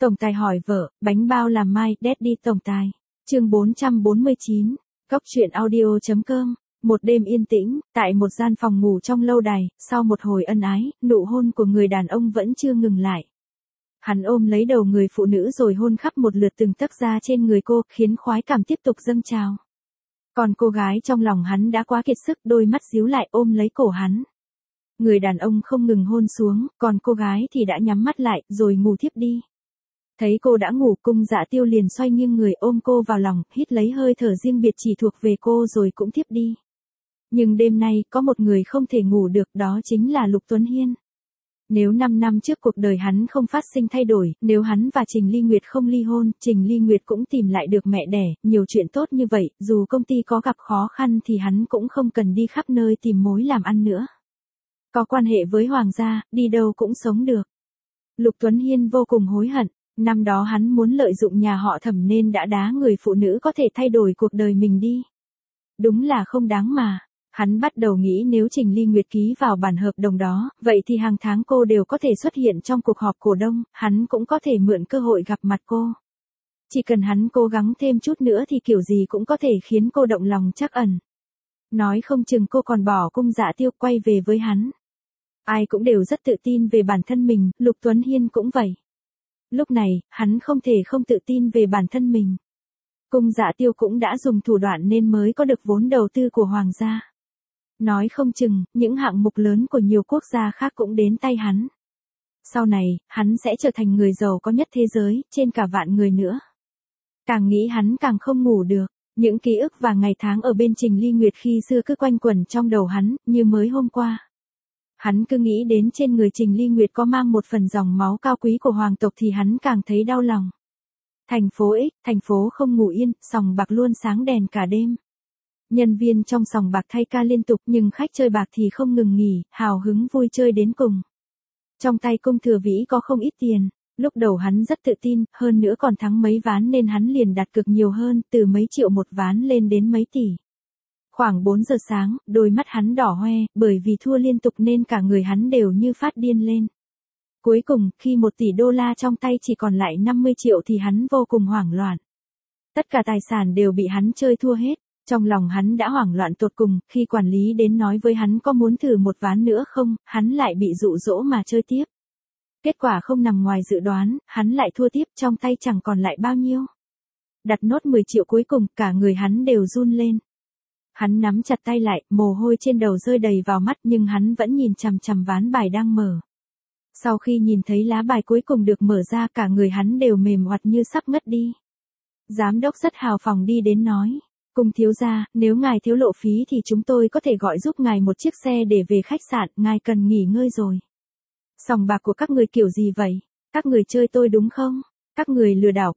Tổng tài hỏi vợ, bánh bao làm mai, Daddy tổng tài. Chương 449, Cóc truyện audio.com. Một đêm yên tĩnh, tại một gian phòng ngủ trong lâu đài, sau một hồi ân ái, nụ hôn của người đàn ông vẫn chưa ngừng lại. Hắn ôm lấy đầu người phụ nữ rồi hôn khắp một lượt từng tấc da trên người cô, khiến khoái cảm tiếp tục dâng trào. Còn cô gái trong lòng hắn đã quá kiệt sức, đôi mắt díu lại ôm lấy cổ hắn. Người đàn ông không ngừng hôn xuống, còn cô gái thì đã nhắm mắt lại, rồi ngủ thiếp đi. Thấy cô đã ngủ, Cung Dạ Tiêu liền xoay nghiêng người ôm cô vào lòng, hít lấy hơi thở riêng biệt chỉ thuộc về cô rồi cũng thiếp đi. Nhưng đêm nay, có một người không thể ngủ được, đó chính là Lục Tuấn Hiên. Nếu 5 năm trước cuộc đời hắn không phát sinh thay đổi, nếu hắn và Trình Ly Nguyệt không ly hôn, Trình Ly Nguyệt cũng tìm lại được mẹ đẻ, nhiều chuyện tốt như vậy, dù công ty có gặp khó khăn thì hắn cũng không cần đi khắp nơi tìm mối làm ăn nữa. Có quan hệ với Hoàng gia, đi đâu cũng sống được. Lục Tuấn Hiên vô cùng hối hận, năm đó hắn muốn lợi dụng nhà họ Thẩm nên đã đá người phụ nữ có thể thay đổi cuộc đời mình đi. Đúng là không đáng mà. Hắn bắt đầu nghĩ nếu Trình Ly Nguyệt ký vào bản hợp đồng đó, vậy thì hàng tháng cô đều có thể xuất hiện trong cuộc họp cổ đông, hắn cũng có thể mượn cơ hội gặp mặt cô. Chỉ cần hắn cố gắng thêm chút nữa thì kiểu gì cũng có thể khiến cô động lòng trắc ẩn. Nói không chừng cô còn bỏ Cung Dạ Tiêu quay về với hắn. Ai cũng đều rất tự tin về bản thân mình, Lục Tuấn Hiên cũng vậy. Lúc này, hắn không thể không tự tin về bản thân mình. Cung Dạ Tiêu cũng đã dùng thủ đoạn nên mới có được vốn đầu tư của Hoàng gia. Nói không chừng, những hạng mục lớn của nhiều quốc gia khác cũng đến tay hắn. Sau này, hắn sẽ trở thành người giàu có nhất thế giới, trên cả vạn người nữa. Càng nghĩ hắn càng không ngủ được, những ký ức và ngày tháng ở bên Trình Ly Nguyệt khi xưa cứ quanh quẩn trong đầu hắn, như mới hôm qua. Hắn cứ nghĩ đến trên người Trình Ly Nguyệt có mang một phần dòng máu cao quý của hoàng tộc thì hắn càng thấy đau lòng. Thành phố X, thành phố không ngủ yên, sòng bạc luôn sáng đèn cả đêm. Nhân viên trong sòng bạc thay ca liên tục nhưng khách chơi bạc thì không ngừng nghỉ, hào hứng vui chơi đến cùng. Trong tay Cung Thừa Vĩ có không ít tiền, lúc đầu hắn rất tự tin, hơn nữa còn thắng mấy ván nên hắn liền đặt cược nhiều hơn, từ mấy triệu một ván lên đến mấy tỷ. Khoảng 4 giờ sáng, đôi mắt hắn đỏ hoe, bởi vì thua liên tục nên cả người hắn đều như phát điên lên. Cuối cùng, khi 1 tỷ đô la trong tay chỉ còn lại 50 triệu thì hắn vô cùng hoảng loạn. Tất cả tài sản đều bị hắn chơi thua hết. Trong lòng hắn đã hoảng loạn tột cùng, khi quản lý đến nói với hắn có muốn thử một ván nữa không, hắn lại bị dụ dỗ mà chơi tiếp. Kết quả không nằm ngoài dự đoán, hắn lại thua tiếp, trong tay chẳng còn lại bao nhiêu. Đặt nốt 10 triệu cuối cùng, cả người hắn đều run lên. Hắn nắm chặt tay lại, mồ hôi trên đầu rơi đầy vào mắt nhưng hắn vẫn nhìn chằm chằm ván bài đang mở. Sau khi nhìn thấy lá bài cuối cùng được mở ra, cả người hắn đều mềm oặt như sắp ngất đi. Giám đốc rất hào phóng đi đến nói. Cung thiếu gia, nếu ngài thiếu lộ phí thì chúng tôi có thể gọi giúp ngài một chiếc xe để về khách sạn, ngài cần nghỉ ngơi rồi. Sòng bạc của các người kiểu gì vậy? Các người chơi tôi đúng không? Các người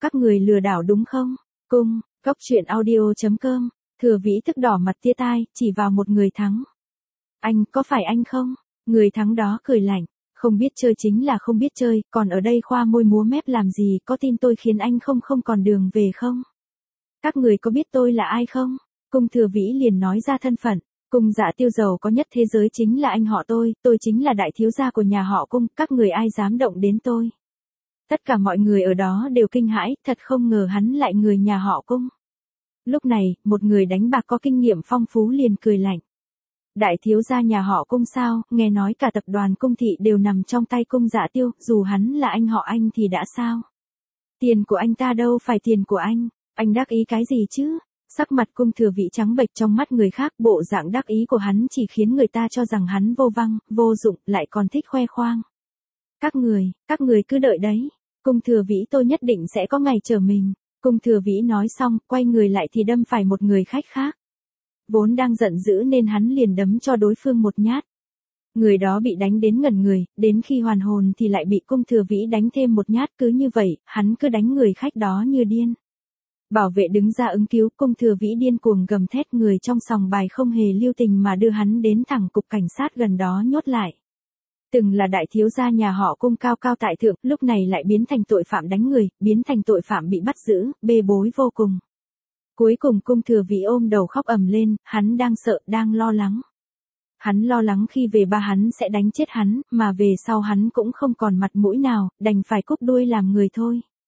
lừa đảo đúng không? Cung, Cóc truyện audio.com, Thừa Vĩ tức đỏ mặt tia tai, chỉ vào một người thắng. Anh, có phải anh không? Người thắng đó cười lạnh, không biết chơi chính là không biết chơi, còn ở đây khoa môi múa mép làm gì, có tin tôi khiến anh không còn đường về không? Các người có biết tôi là ai không? Cung Thừa Vĩ liền nói ra thân phận. Cung Dạ Tiêu giàu có nhất thế giới chính là anh họ tôi chính là đại thiếu gia của nhà họ Cung, các người ai dám động đến tôi? Tất cả mọi người ở đó đều kinh hãi, thật không ngờ hắn lại người nhà họ Cung. Lúc này, một người đánh bạc có kinh nghiệm phong phú liền cười lạnh. Đại thiếu gia nhà họ Cung sao, nghe nói cả tập đoàn Cung thị đều nằm trong tay Cung Dạ Tiêu, dù hắn là anh họ anh thì đã sao? Tiền của anh ta đâu phải tiền của anh. Anh đắc ý cái gì chứ? Sắc mặt Cung Thừa Vĩ trắng bệch trong mắt người khác, bộ dạng đắc ý của hắn chỉ khiến người ta cho rằng hắn vô văn, vô dụng, lại còn thích khoe khoang. Các người cứ đợi đấy. Cung Thừa Vĩ tôi nhất định sẽ có ngày chờ mình. Cung Thừa Vĩ nói xong, quay người lại thì đâm phải một người khách khác. Vốn đang giận dữ nên hắn liền đấm cho đối phương một nhát. Người đó bị đánh đến ngẩn người, đến khi hoàn hồn thì lại bị Cung Thừa Vĩ đánh thêm một nhát, cứ như vậy, hắn cứ đánh người khách đó như điên. Bảo vệ đứng ra ứng cứu, Cung Thừa Vĩ điên cuồng gầm thét, người trong sòng bài không hề lưu tình mà đưa hắn đến thẳng cục cảnh sát gần đó nhốt lại. Từng là đại thiếu gia nhà họ Cung cao cao tại thượng, lúc này lại biến thành tội phạm đánh người, biến thành tội phạm bị bắt giữ, bê bối vô cùng. Cuối cùng Cung Thừa Vĩ ôm đầu khóc ầm lên, hắn đang sợ, đang lo lắng. Hắn lo lắng khi về ba hắn sẽ đánh chết hắn, mà về sau hắn cũng không còn mặt mũi nào, đành phải cúp đuôi làm người thôi.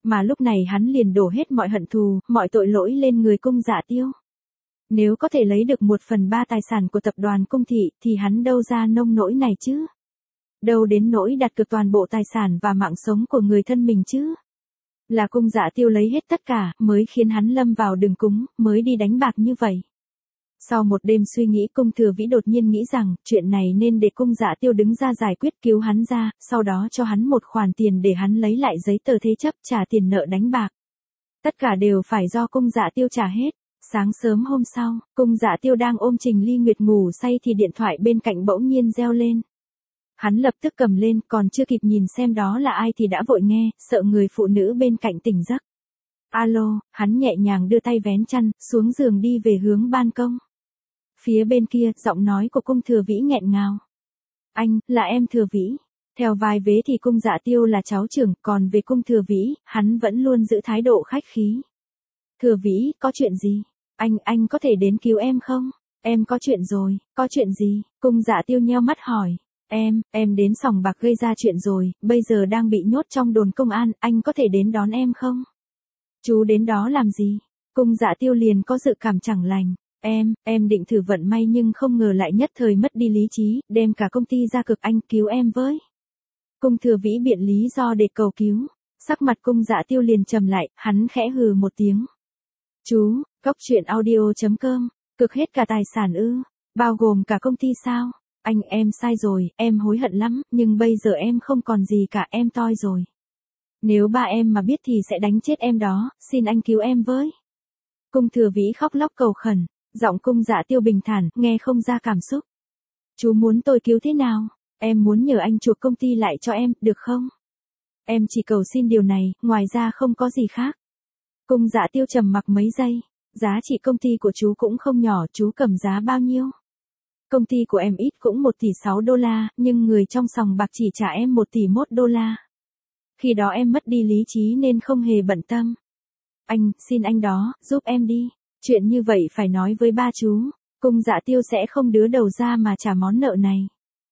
Mà lúc này hắn liền đổ hết mọi hận thù, mọi tội lỗi lên người Cung Dạ Tiêu. Nếu có thể lấy được 1/3 tài sản của tập đoàn Cung Thị thì hắn đâu ra nông nỗi này chứ? Đâu đến nỗi đặt cược toàn bộ tài sản và mạng sống của người thân mình chứ? Là Cung Dạ Tiêu lấy hết tất cả mới khiến hắn lâm vào đường cúng, mới đi đánh bạc như vậy. Sau một đêm suy nghĩ, Cung Thừa Vĩ đột nhiên nghĩ rằng chuyện này nên để Cung Dạ Tiêu đứng ra giải quyết, cứu hắn ra, sau đó cho hắn một khoản tiền để hắn lấy lại giấy tờ thế chấp, trả tiền nợ đánh bạc. Tất cả đều phải do Cung Dạ Tiêu trả hết. Sáng sớm hôm sau, Cung Dạ Tiêu đang ôm Trình Ly Nguyệt ngủ say thì điện thoại bên cạnh bỗng nhiên reo lên. Hắn lập tức cầm lên, còn chưa kịp nhìn xem đó là ai thì đã vội nghe, sợ người phụ nữ bên cạnh tỉnh giấc. Alo, hắn nhẹ nhàng đưa tay vén chăn, xuống giường đi về hướng ban công. Phía bên kia, giọng nói của Cung Thừa Vĩ nghẹn ngào. Anh, là em Thừa Vĩ. Theo vai vế thì Cung Dạ Tiêu là cháu trưởng, còn về Cung Thừa Vĩ, hắn vẫn luôn giữ thái độ khách khí. Thừa Vĩ, có chuyện gì? Anh có thể đến cứu em không? Em có chuyện rồi, có chuyện gì? Cung Dạ Tiêu nheo mắt hỏi. Em đến sòng bạc gây ra chuyện rồi, bây giờ đang bị nhốt trong đồn công an, anh có thể đến đón em không? Chú đến đó làm gì? Cung Dạ Tiêu liền có dự cảm chẳng lành. Em định thử vận may nhưng không ngờ lại nhất thời mất đi lý trí, đem cả công ty ra cực, anh cứu em với. Cung Thừa Vĩ biện lý do để cầu cứu. Sắc mặt Cung Dạ Tiêu liền trầm lại, hắn khẽ hừ một tiếng. Chú, Cốc Truyện Audio.com, cực hết cả tài sản ư? Bao gồm cả công ty sao? Em sai rồi, em hối hận lắm, nhưng bây giờ em không còn gì cả, em toi rồi. Nếu ba em mà biết thì sẽ đánh chết em đó, xin anh cứu em với. Cung Thừa Vĩ khóc lóc cầu khẩn, giọng Cung Dạ Tiêu bình thản, nghe không ra cảm xúc. Chú muốn tôi cứu thế nào? Em muốn nhờ anh chuộc công ty lại cho em, được không? Em chỉ cầu xin điều này, ngoài ra không có gì khác. Cung Dạ Tiêu trầm mặc mấy giây, giá trị công ty của chú cũng không nhỏ, chú cầm giá bao nhiêu? Công ty của em ít cũng 1,6 tỷ, nhưng người trong sòng bạc chỉ trả em 1,1 tỷ. Khi đó em mất đi lý trí nên không hề bận tâm. Anh, xin anh đó, giúp em đi. Chuyện như vậy phải nói với ba chú. Cung Dạ Tiêu sẽ không đứa đầu ra mà trả món nợ này.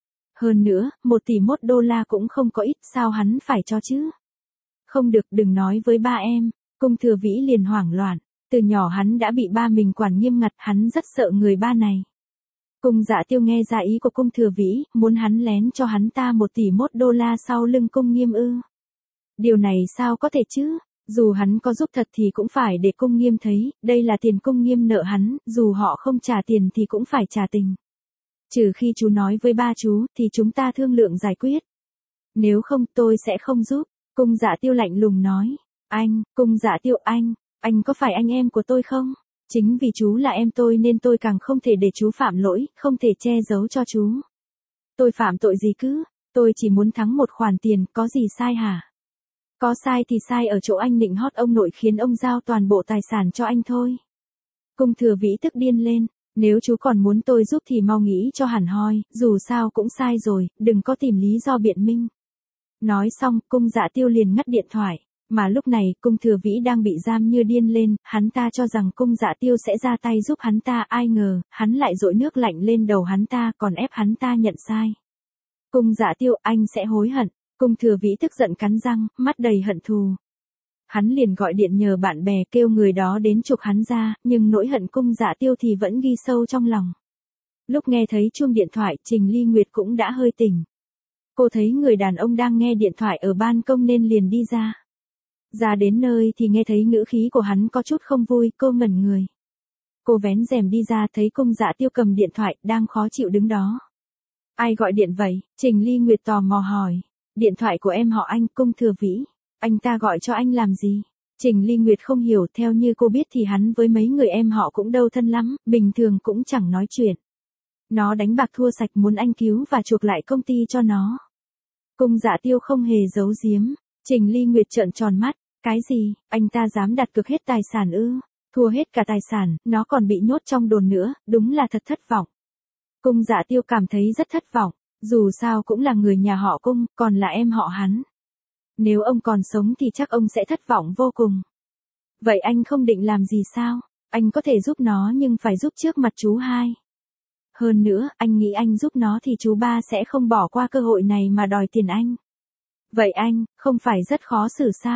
Hơn nữa, 1,1 tỷ cũng không có ít, sao hắn phải cho chứ? Không được, đừng nói với ba em. Cung Thừa Vĩ liền hoảng loạn. Từ nhỏ hắn đã bị ba mình quản nghiêm ngặt, hắn rất sợ người ba này. Cung Dạ Tiêu nghe ra ý của Cung Thừa Vĩ, muốn hắn lén cho hắn ta 1,1 tỷ sau lưng Cung Nghiêm ư? Điều này sao có thể chứ? Dù hắn có giúp thật thì cũng phải để Cung Nghiêm thấy, đây là tiền Cung Nghiêm nợ hắn, dù họ không trả tiền thì cũng phải trả tình. Trừ khi chú nói với ba chú, thì chúng ta thương lượng giải quyết. Nếu không, tôi sẽ không giúp. Cung Dạ Tiêu lạnh lùng nói. Cung Dạ Tiêu, anh có phải anh em của tôi không? Chính vì chú là em tôi nên tôi càng không thể để chú phạm lỗi, không thể che giấu cho chú. Tôi phạm tội gì cứ? Tôi chỉ muốn thắng một khoản tiền, có gì sai hả? Có sai thì sai ở chỗ anh nịnh hót ông nội khiến ông giao toàn bộ tài sản cho anh thôi. Cung Thừa Vĩ tức điên lên, nếu chú còn muốn tôi giúp thì mau nghĩ cho hẳn hoi, dù sao cũng sai rồi, đừng có tìm lý do biện minh. Nói xong, Cung Dạ Tiêu liền ngắt điện thoại, mà lúc này, Cung Thừa Vĩ đang bị giam như điên lên, hắn ta cho rằng Cung Dạ Tiêu sẽ ra tay giúp hắn ta, ai ngờ, hắn lại dội nước lạnh lên đầu hắn ta, còn ép hắn ta nhận sai. Cung Dạ Tiêu, anh sẽ hối hận. Cung Thừa Vĩ tức giận cắn răng, mắt đầy hận thù. Hắn liền gọi điện nhờ bạn bè kêu người đó đến chuộc hắn ra, nhưng nỗi hận Cung Dạ Tiêu thì vẫn ghi sâu trong lòng. Lúc nghe thấy chuông điện thoại, Trình Ly Nguyệt cũng đã hơi tỉnh. Cô thấy người đàn ông đang nghe điện thoại ở ban công nên liền đi ra. Ra đến nơi thì nghe thấy ngữ khí của hắn có chút không vui, cô ngẩn người. Cô vén rèm đi ra thấy Cung Dạ Tiêu cầm điện thoại, đang khó chịu đứng đó. Ai gọi điện vậy? Trình Ly Nguyệt tò mò hỏi. Điện thoại của em họ Anh, Cung Thừa Vĩ. Anh ta gọi cho anh làm gì? Trình Ly Nguyệt không hiểu, theo như cô biết thì hắn với mấy người em họ cũng đâu thân lắm, bình thường cũng chẳng nói chuyện. Nó đánh bạc thua sạch muốn anh cứu và chuộc lại công ty cho nó. Cung Dạ Tiêu không hề giấu giếm. Trình Ly Nguyệt trợn tròn mắt. Cái gì? Anh ta dám đặt cược hết tài sản ư? Thua hết cả tài sản, nó còn bị nhốt trong đồn nữa, đúng là thật thất vọng. Cung Dạ Tiêu cảm thấy rất thất vọng. Dù sao cũng là người nhà họ Cung, còn là em họ hắn. Nếu ông còn sống thì chắc ông sẽ thất vọng vô cùng. Vậy anh không định làm gì sao? Anh có thể giúp nó nhưng phải giúp trước mặt chú hai. Hơn nữa, anh nghĩ anh giúp nó thì chú ba sẽ không bỏ qua cơ hội này mà đòi tiền anh. Vậy anh, không phải rất khó xử sao?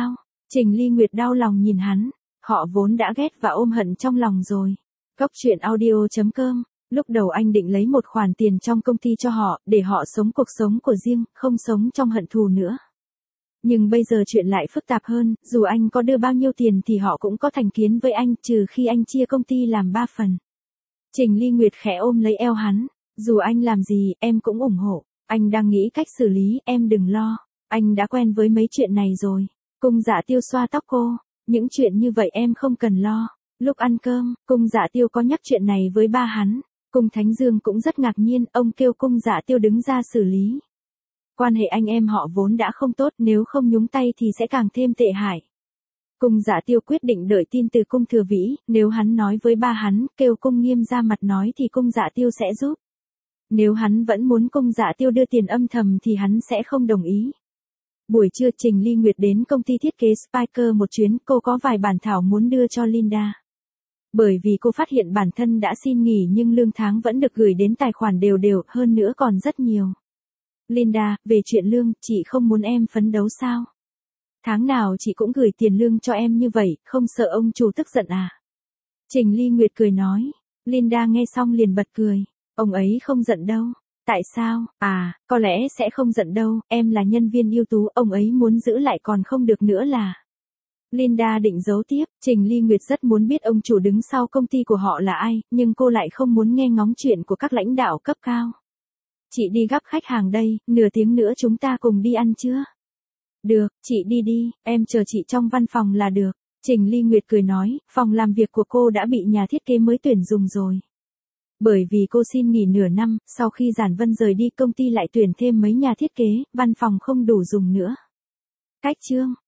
Trình Ly Nguyệt đau lòng nhìn hắn, họ vốn đã ghét và ôm hận trong lòng rồi. Cốc truyện audio.com. Lúc đầu anh định lấy một khoản tiền trong công ty cho họ, để họ sống cuộc sống của riêng, không sống trong hận thù nữa. Nhưng bây giờ chuyện lại phức tạp hơn, dù anh có đưa bao nhiêu tiền thì họ cũng có thành kiến với anh, trừ khi anh chia công ty làm 3 phần. Trình Ly Nguyệt khẽ ôm lấy eo hắn, dù anh làm gì, em cũng ủng hộ. Anh đang nghĩ cách xử lý, em đừng lo. Anh đã quen với mấy chuyện này rồi. Cung Dạ Tiêu xoa tóc cô, những chuyện như vậy em không cần lo. Lúc ăn cơm, Cung Dạ Tiêu có nhắc chuyện này với ba hắn. Cung Thánh Dương cũng rất ngạc nhiên, ông kêu Cung Dạ Tiêu đứng ra xử lý. Quan hệ anh em họ vốn đã không tốt, nếu không nhúng tay thì sẽ càng thêm tệ hại. Cung Dạ Tiêu quyết định đợi tin từ Cung Thừa Vĩ, nếu hắn nói với ba hắn, kêu Cung Nghiêm ra mặt nói thì Cung Dạ Tiêu sẽ giúp. Nếu hắn vẫn muốn Cung Dạ Tiêu đưa tiền âm thầm thì hắn sẽ không đồng ý. Buổi trưa Trình Ly Nguyệt đến công ty thiết kế Spiker một chuyến, cô có vài bản thảo muốn đưa cho Linda. Bởi vì cô phát hiện bản thân đã xin nghỉ nhưng lương tháng vẫn được gửi đến tài khoản đều đều, hơn nữa còn rất nhiều. Linda, về chuyện lương, chị không muốn em phấn đấu sao? Tháng nào chị cũng gửi tiền lương cho em như vậy, không sợ ông chủ tức giận à? Trình Ly Nguyệt cười nói. Linda nghe xong liền bật cười. Ông ấy không giận đâu. Tại sao? À, có lẽ sẽ không giận đâu, em là nhân viên ưu tú, ông ấy muốn giữ lại còn không được nữa là. Linda định giấu tiếp, Trình Ly Nguyệt rất muốn biết ông chủ đứng sau công ty của họ là ai, nhưng cô lại không muốn nghe ngóng chuyện của các lãnh đạo cấp cao. Chị đi gặp khách hàng đây, nửa tiếng nữa chúng ta cùng đi ăn chưa? Được, chị đi đi, em chờ chị trong văn phòng là được. Trình Ly Nguyệt cười nói, phòng làm việc của cô đã bị nhà thiết kế mới tuyển dùng rồi. Bởi vì cô xin nghỉ nửa năm, sau khi Giản Vân rời đi công ty lại tuyển thêm mấy nhà thiết kế, văn phòng không đủ dùng nữa. Cách chương